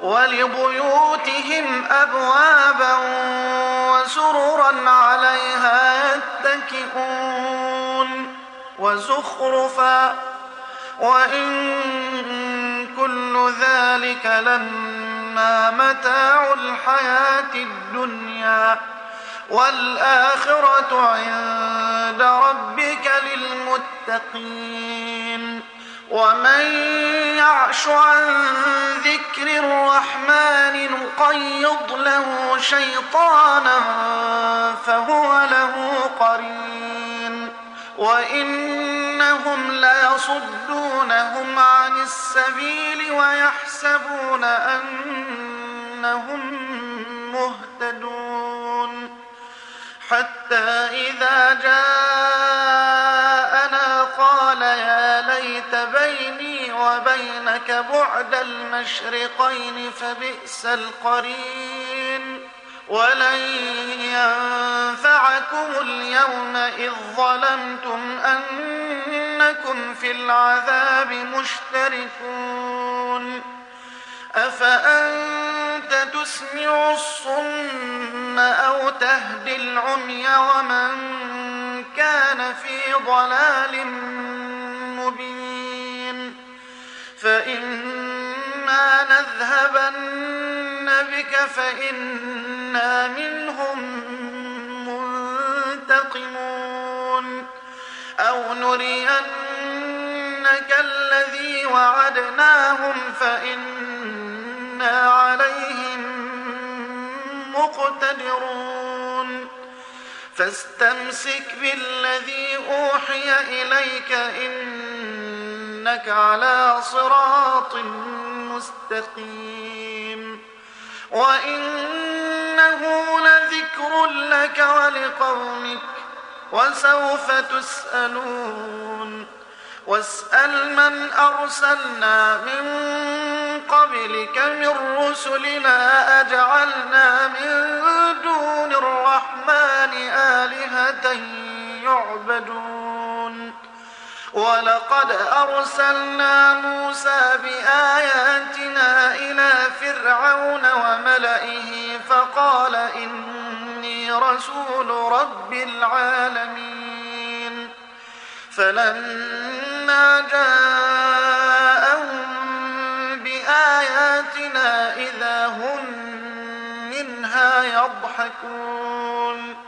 ولبيوتهم أبوابا وسررا عليها يتكئون وزخرفا وإن كل ذلك لما متاع الحياة الدنيا والآخرة عند ربك للمتقين. ومن يعش عن ذكر الرحمن نقيض له شيطانا فهو له قرين وإنهم ليصدونهم عن السبيل ويحسبون أنهم مهتدون حتى إذا جاءنا قال يا ليت بيني وبينك بعد المشرقين فبئس القرين. ولن ينفعكم اليوم إذ ظلمتم أنكم في العذاب مشتركون. أفأنت تسمع الصم أو تهدي العمي ومن كان في ضلال مبين. فإما نذهبن بك فإنا منهم منتقمون أو نرينك الذي وعدناهم فإنا عليهم مقتدرون. فاستمسك بالذي أوحي إليك إنك على صراط مستقيم وإنه لذكر لك ولقومك وسوف تسألون. واسأل من أرسلنا من قبلك من رسلنا أجعلنا من دون الرحمن آلهة يعبدون. ولقد أرسلنا موسى بآياتنا إلى فرعون وملئه فقال إني رسول رب العالمين. فلما جاءهم بآياتنا إذا هم منها يضحكون